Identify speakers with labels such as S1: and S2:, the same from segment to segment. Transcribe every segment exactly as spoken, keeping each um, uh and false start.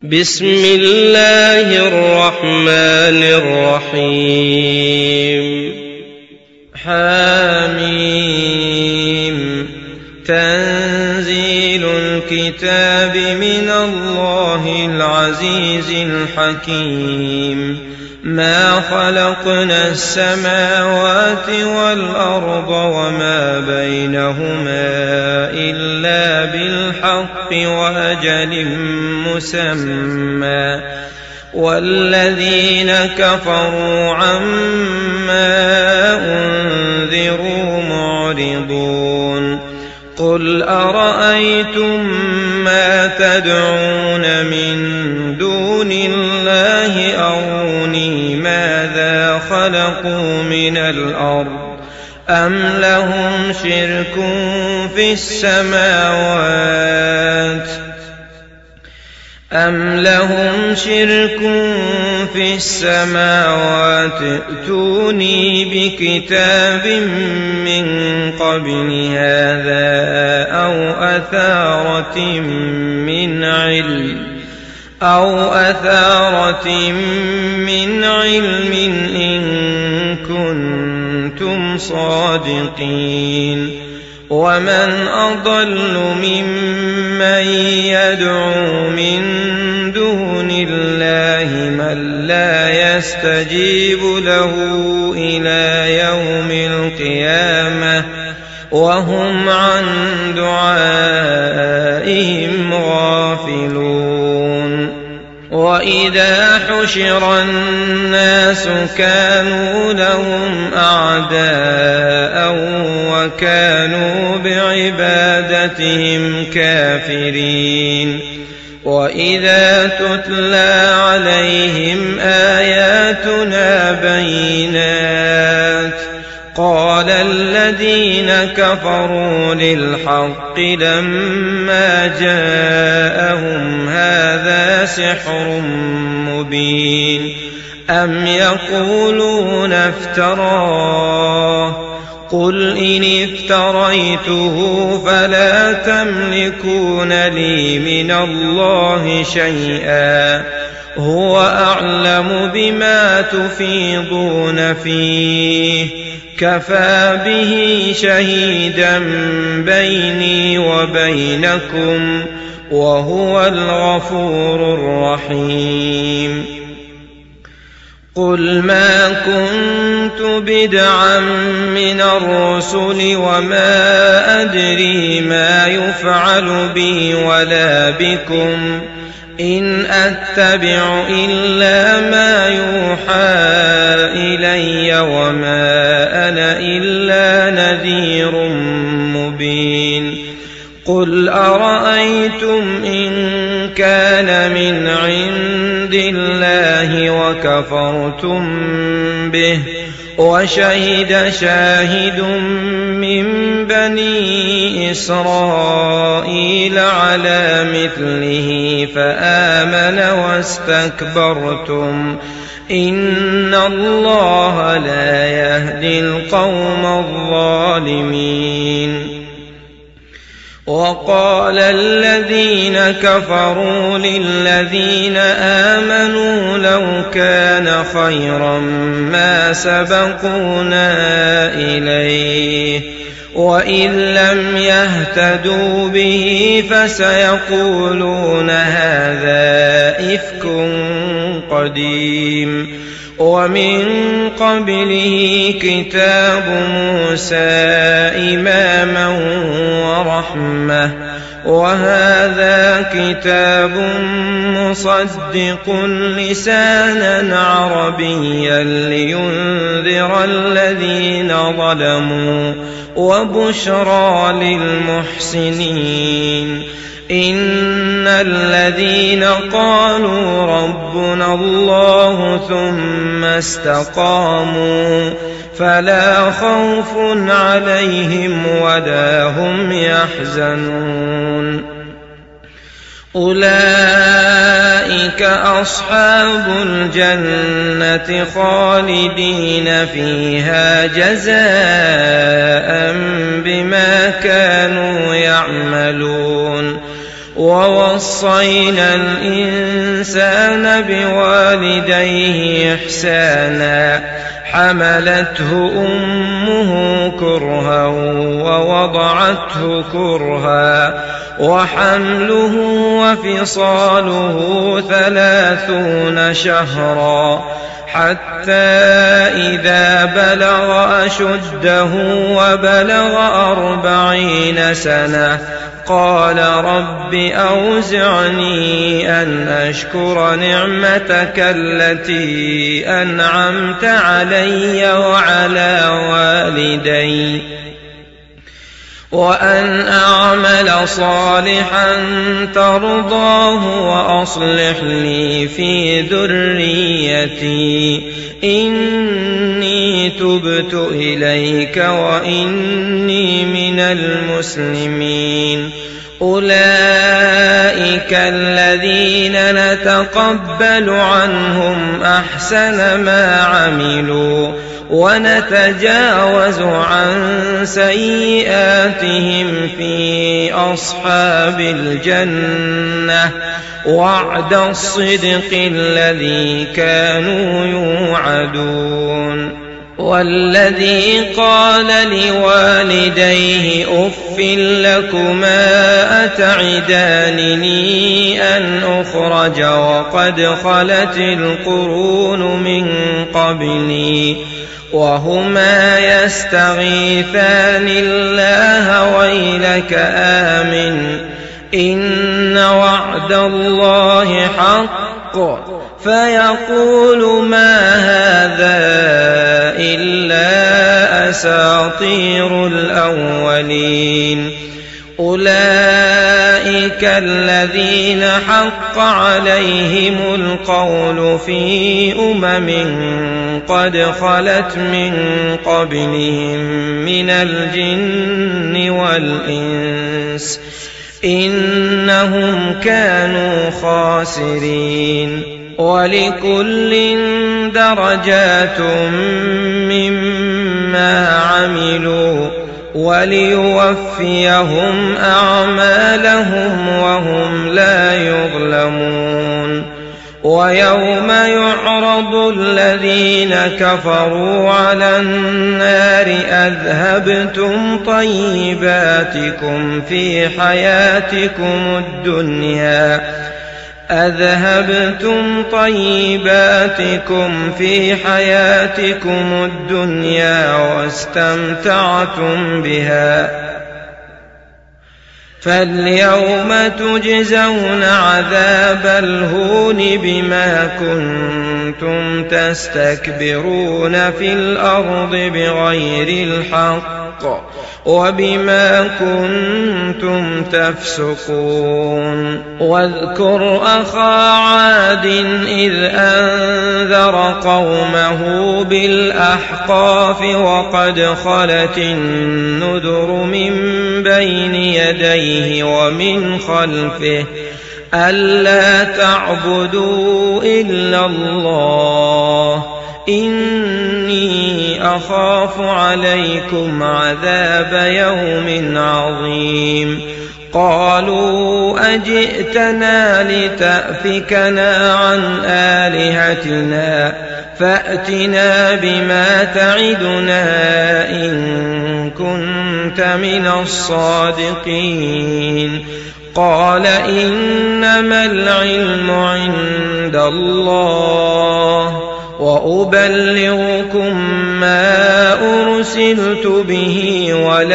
S1: بسم الله الرحمن الرحيم حاميم تنزيل الكتاب من الله العزيز الحكيم ما خلقنا السماوات والأرض وما بينهما إلا بالحق وأجل مسمى والذين كفروا عما أنذروا معرضون قل أرأيتم ما تدعون من دون الله أروني ماذا خلقوا من الأرض أم لهم شرك في السماوات أم لهم شرك في السماوات ائتوني بكتاب من قبل هذا أو أثارة من علم أو أثارة من علم إن كنتم صادقين ومن أضل ممن يدعو من دون الله من لا يستجيب له إلى يوم القيامة وهم عن دعائهم غافلون وإذا حشر الناس كانوا لهم أعداء وكانوا بعبادتهم كافرين وإذا تتلى عليهم آياتنا بينات قال الذين كفروا للحق لما جاءهم هذا سحر مبين أم يقولون افتراه قل إن افتريته فلا تملكون لي من الله شيئا هو أعلم بما تفيضون فيه كفى به شهيدا بيني وبينكم وهو الغفور الرحيم قل ما كنت بدعا من الرسل وما أدري ما يفعل بي ولا بكم إن أتبع إلا ما يوحى إلي وما أنا إلا نذير مبين قل أرأيتم إن كان من عند الله وكفرتم به وشهد شاهد من بني إسرائيل على مثله فآمن واستكبرتم إن الله لا يهدي القوم الظالمين وقال الذين كفروا للذين آمنوا لو كان خيرا ما سبقونا إليه وإن لم يهتدوا به فسيقولون هذا إفك قديم ومن قبله كتاب موسى إماما ورحمة وهذا كتاب مصدق لسانا عربيا لينذر الذين ظلموا وبشرى للمحسنين إن الذين قالوا ربنا الله ثم استقاموا فلا خوف عليهم ولا هم يحزنون أولئك أصحاب الجنة خالدين فيها جزاء بما كانوا يعملون ووصينا الإنسان الإنسان بوالديه إحسانا حملته أمه كرها ووضعته كرها وحمله وفصاله ثلاثون شهرا حتى إذا بلغ أشده وبلغ أربعين سنة قال رب أوزعني أن أشكر نعمتك التي أنعمت علي وعلى والدي وأن أعمل صالحا ترضاه وأصلح لي في ذريتي إني تبت إليك وإني من المسلمين. أولئك الذين نتقبل عنهم أحسن ما عملوا ونتجاوز عن سيئاتهم في أصحاب الجنة وعد الصدق الذي كانوا يوعدون. والذي قال لوالديه أف لكما أتعدانني أن أخرج وقد خلت القرون من قبلي وهما يستغيثان الله ويلك آمن إن وعد الله حق فيقول ما هذا إلا أساطير الأولين. أولئك الذين حق عليهم القول في أمم قد خلت من قبلهم من الجن والإنس إنهم كانوا خاسرين. ولكل درجات مما عملوا وليوفيهم أعمالهم وهم لا يظلمون. ويوم يعرض الذين كفروا على النار أذهبتم طيباتكم في حياتكم الدنيا أذهبتم طيباتكم في حياتكم الدنيا واستمتعتم بها فاليوم تجزون عذاب الهون بما كنتم تستكبرون في الأرض بغير الحق وبما كنتم تفسقون. واذكر أخا عاد إذ أنذر قومه بالأحقاف وقد خلت النذر من بين يديه ومن خلفه ألا تعبدوا إلا الله إني أخاف عليكم عذاب يوم عظيم. قالوا أجئتنا لتأفكنا عن آلهتنا فأتنا بما تعدنا إن كنت من الصادقين. قال إنما العلم عند الله وأبلغكم ما أرسلت به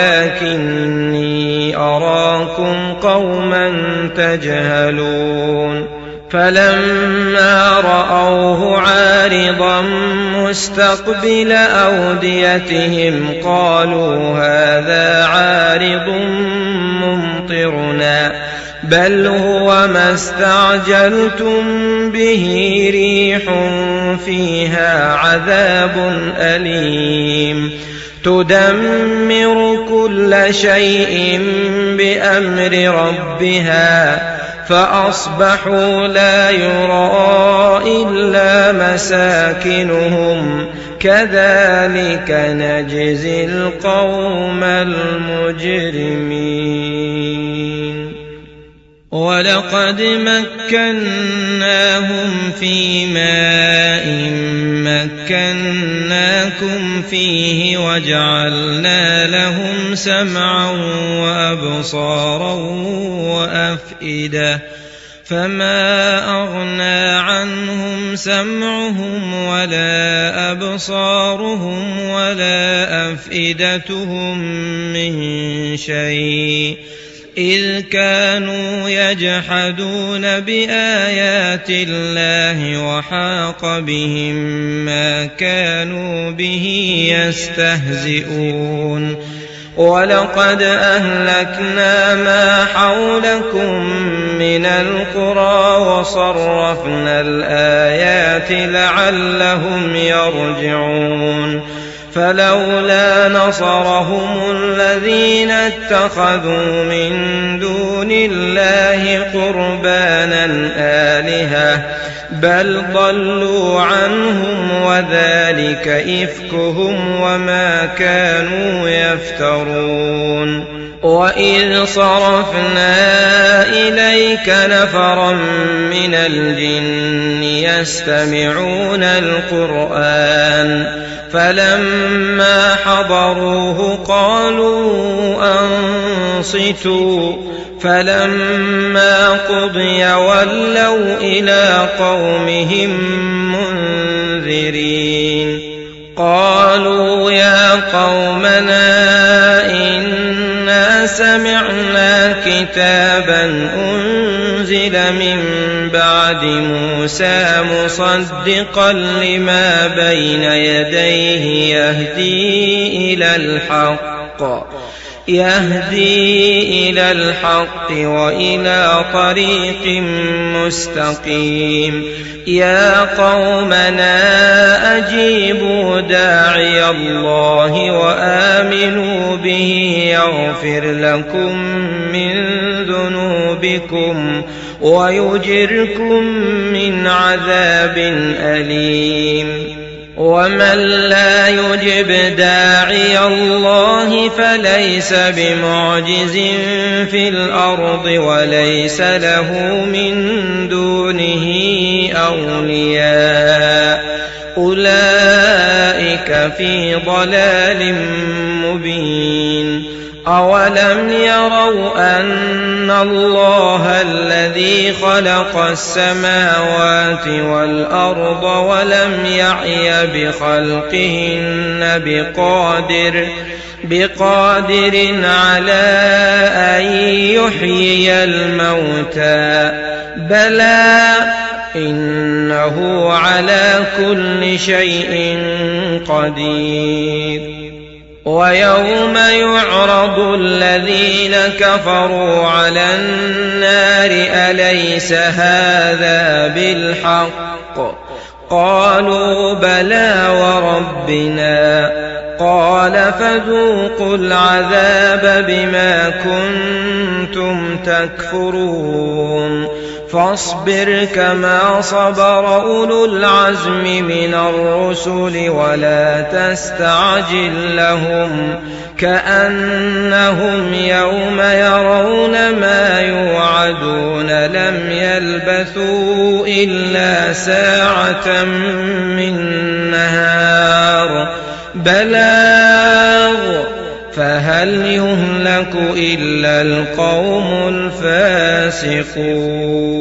S1: ولكني أراكم قوما تجهلون. فلما رأوه عارضا مستقبل أوديتهم قالوا هذا عارض ممطرنا بل هو ما استعجلتم به ريح فيها عذاب أليم تدمر كل شيء بأمر ربها فأصبحوا لا يرى إلا مساكنهم كذلك نجزي القوم المجرمين. ولقد مكناهم في ماء مكناكم فيه وجعلنا لهم سمعا وأبصارا وأفئدة فما أغنى عنهم سمعهم ولا أبصارهم ولا أفئدتهم من شيء إذ كانوا يجحدون بآيات الله وحاق بهم ما كانوا به يستهزئون ولقد أهلكنا ما حولكم من القرى وصرفنا الآيات لعلهم يرجعون فلولا نصرهم الذين اتخذوا من دون الله قربانا آلهة بل ضلوا عنهم وذلك إفكهم وما كانوا يفترون وإذ صرفنا إليك نفرا من الجن يستمعون القرآن فلما حضروه قالوا أنصتوا فلما قضي ولوا إلى قومهم منذرين قالوا يا قومنا إنا سمعنا كتابا أنزل من بعد موسى مصدقا لما بين يديه يهدي إلى الحق يهدي إلى الحق وإلى طريق مستقيم يا قومنا أجيبوا داعي الله وآمنوا به يغفر لكم من ذنوبكم ويجركم من عذاب أليم ومن لا يجب داعي الله فليس بمعجز في الأرض وليس له من دونه أولياء أولئك في ضلال مبين أولم يروا أن الله الذي خلق السماوات والأرض ولم يعي بخلقهن بقادر بقادر على أن يحيي الموتى بلى إنه على كل شيء قدير ويوم يعرض الذين كفروا على النار أليس هذا بالحق قالوا بلى وربنا قال فذوقوا العذاب بما كنتم تكفرون فاصبر كما صبر أولو العزم من الرسل ولا تستعجل لهم كأنهم يوم يرون ما يوعدون لم يلبثوا إلا ساعة من نهار بلاغ فهل يهلك إلا القوم الفاسقون